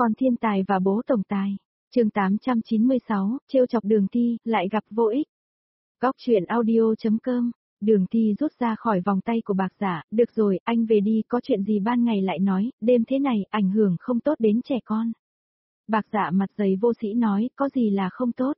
Con thiên tài và bố tổng tài. Chương 896, trêu chọc Đường Thi, lại gặp vô ích. Góc truyện audio.com. Đường Thi rút ra khỏi vòng tay của Bạc Giả, được rồi, anh về đi, có chuyện gì ban ngày lại nói, đêm thế này, ảnh hưởng không tốt đến trẻ con. Bạc Giả mặt dày vô sĩ nói, có gì là không tốt.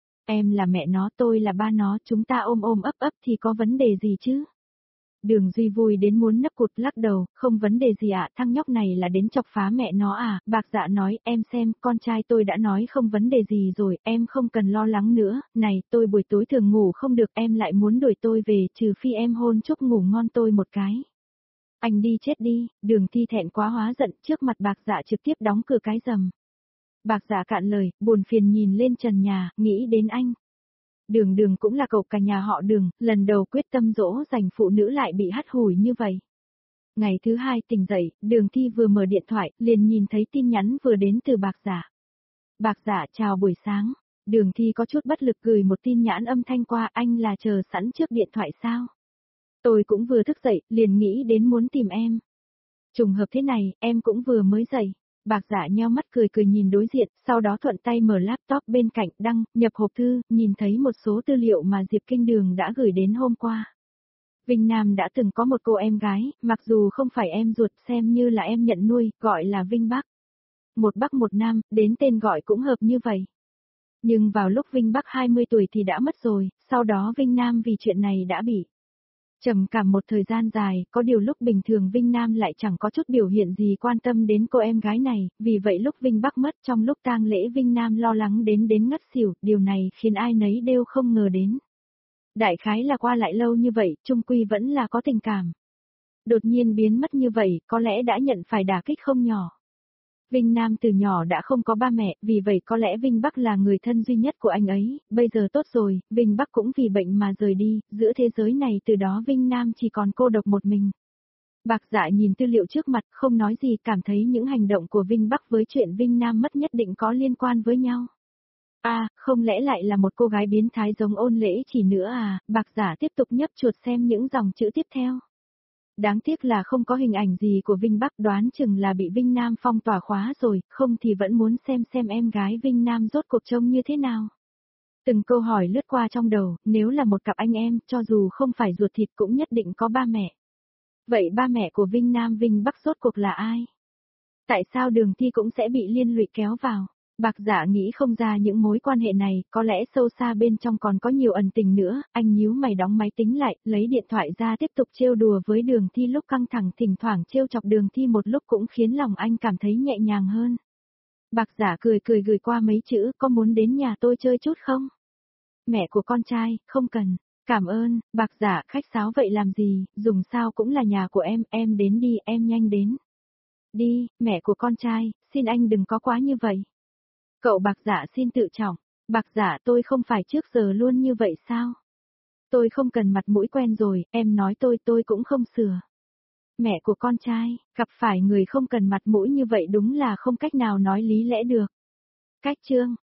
Em là mẹ nó, tôi là ba nó, chúng ta ôm ôm ấp ấp thì có vấn đề gì chứ? Đường Duy vui đến muốn nấp cụt lắc đầu, không vấn đề gì ạ, thằng nhóc này là đến chọc phá mẹ nó à, Bạc Dạ nói, em xem, con trai tôi đã nói không vấn đề gì rồi, em không cần lo lắng nữa, này, tôi buổi tối thường ngủ không được, em lại muốn đuổi tôi về, trừ phi em hôn chúc ngủ ngon tôi một cái. Anh đi chết đi, Đường Thi thẹn quá hóa giận, trước mặt Bạc Dạ trực tiếp đóng cửa cái rầm. Bạc Dạ cạn lời, buồn phiền nhìn lên trần nhà, nghĩ đến anh. Đường Đường cũng là cậu cả nhà họ Đường, lần đầu quyết tâm dỗ dành phụ nữ lại bị hắt hủi như vậy. Ngày thứ hai tỉnh dậy, Đường Thi vừa mở điện thoại, liền nhìn thấy tin nhắn vừa đến từ Bạc Giả. Bạc Giả chào buổi sáng, Đường Thi có chút bất lực gửi một tin nhắn âm thanh qua, anh là chờ sẵn trước điện thoại sao? Tôi cũng vừa thức dậy, liền nghĩ đến muốn tìm em. Trùng hợp thế này, em cũng vừa mới dậy. Bạc Giả nheo mắt cười cười nhìn đối diện, sau đó thuận tay mở laptop bên cạnh đăng, nhập hộp thư, nhìn thấy một số tư liệu mà Diệp Kinh Đường đã gửi đến hôm qua. Vinh Nam đã từng có một cô em gái, mặc dù không phải em ruột xem như là em nhận nuôi, gọi là Vinh Bắc. Một Bắc một Nam, đến tên gọi cũng hợp như vậy. Nhưng vào lúc Vinh Bắc 20 tuổi thì đã mất rồi, sau đó Vinh Nam vì chuyện này đã bị trầm cảm một thời gian dài, có điều lúc bình thường Vinh Nam lại chẳng có chút biểu hiện gì quan tâm đến cô em gái này, vì vậy lúc Vinh Bắc mất trong lúc tang lễ Vinh Nam lo lắng đến ngất xỉu, điều này khiến ai nấy đều không ngờ đến. Đại khái là qua lại lâu như vậy, chung quy vẫn là có tình cảm. Đột nhiên biến mất như vậy, có lẽ đã nhận phải đả kích không nhỏ. Vinh Nam từ nhỏ đã không có ba mẹ, vì vậy có lẽ Vinh Bắc là người thân duy nhất của anh ấy, bây giờ tốt rồi, Vinh Bắc cũng vì bệnh mà rời đi, giữa thế giới này từ đó Vinh Nam chỉ còn cô độc một mình. Bạc Dạ nhìn tư liệu trước mặt, không nói gì, cảm thấy những hành động của Vinh Bắc với chuyện Vinh Nam mất nhất định có liên quan với nhau. À, không lẽ lại là một cô gái biến thái giống Ôn Lễ Chỉ nữa à, Bạc Giả tiếp tục nhấp chuột xem những dòng chữ tiếp theo. Đáng tiếc là không có hình ảnh gì của Vinh Bắc, đoán chừng là bị Vinh Nam phong tỏa khóa rồi, không thì vẫn muốn xem em gái Vinh Nam rốt cuộc trông như thế nào. Từng câu hỏi lướt qua trong đầu, nếu là một cặp anh em, cho dù không phải ruột thịt cũng nhất định có ba mẹ. Vậy ba mẹ của Vinh Nam Vinh Bắc rốt cuộc là ai? Tại sao Đường Thi cũng sẽ bị liên lụy kéo vào? Bạc Giả nghĩ không ra những mối quan hệ này, có lẽ sâu xa bên trong còn có nhiều ẩn tình nữa, anh nhíu mày đóng máy tính lại, lấy điện thoại ra tiếp tục trêu đùa với Đường Thi lúc căng thẳng, thỉnh thoảng trêu chọc Đường Thi một lúc cũng khiến lòng anh cảm thấy nhẹ nhàng hơn. Bạc Giả cười cười gửi qua mấy chữ, có muốn đến nhà tôi chơi chút không? Mẹ của con trai, không cần, cảm ơn, Bạc Giả khách sáo vậy làm gì, dùng sao cũng là nhà của em đến đi, em nhanh đến. Đi, mẹ của con trai, xin anh đừng có quá như vậy. Cậu Bạc Giả xin tự trọng, Bạc Giả tôi không phải trước giờ luôn như vậy sao? Tôi không cần mặt mũi quen rồi, em nói tôi cũng không sửa. Mẹ của con trai, gặp phải người không cần mặt mũi như vậy đúng là không cách nào nói lý lẽ được. Cách chương,